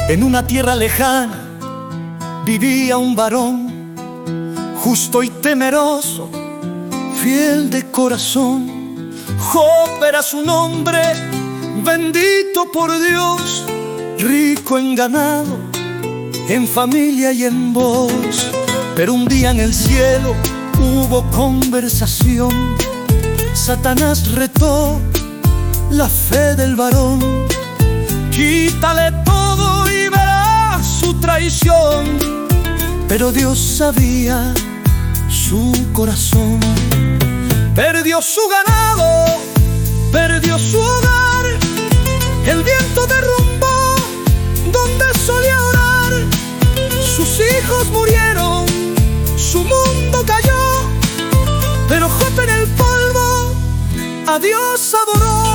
En una tierra lejana vivía un varón, justo y temeroso, fiel de corazón. Job era su nombre, bendito por Dios, rico en ganado, en familia y en voz. Pero un día en el cielo hubo conversación. Satanás retó la fe del varón. Quítale todo y verás su traición. Pero Dios sabía su corazón. Perdió su ganado, perdió su hogar. El viento derrumbó donde solía orar. Sus hijos murieron, su mundo cayó. Pero Job en el polvo a Dios adoró.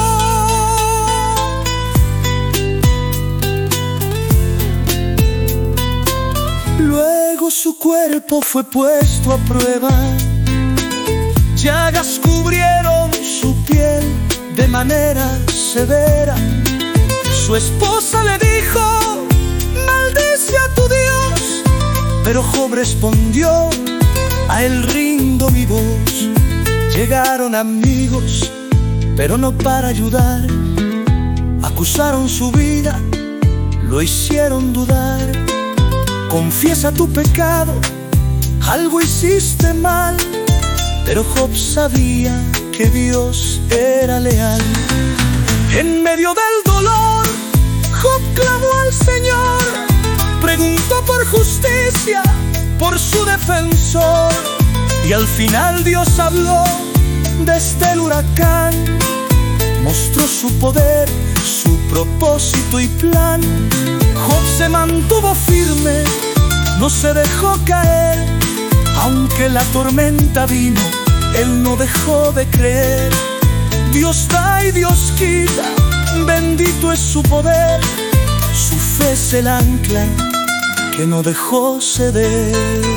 Luego su cuerpo fue puesto a prueba. Llagas cubrieron su piel de manera severa. Su esposa le dijo: maldice a tu Dios. Pero Job respondió: a él rindo mi voz. Llegaron amigos, pero no para ayudar. Acusaron su vida, lo hicieron dudar. Confiesa tu pecado, algo hiciste mal. Pero Job sabía que Dios era leal. En medio del dolor, Job clamó al Señor. Preguntó por justicia, por su defensor. Y al final Dios habló desde el huracán. Mostró su poder, su propósito y plan. Job se mantuvo firme, no se dejó caer. Aunque la tormenta vino, él no dejó de creer. Dios da y Dios quita, bendito es su poder. Su fe es el ancla que no dejó ceder.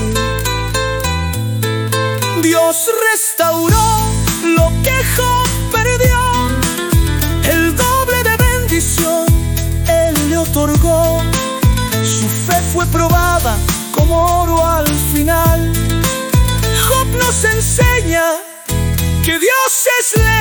Dios restauró lo que Job perdió. El doble de bendición Él le otorgó. Su fe fue probada como oro al final. Job nos enseña que Dios es leal.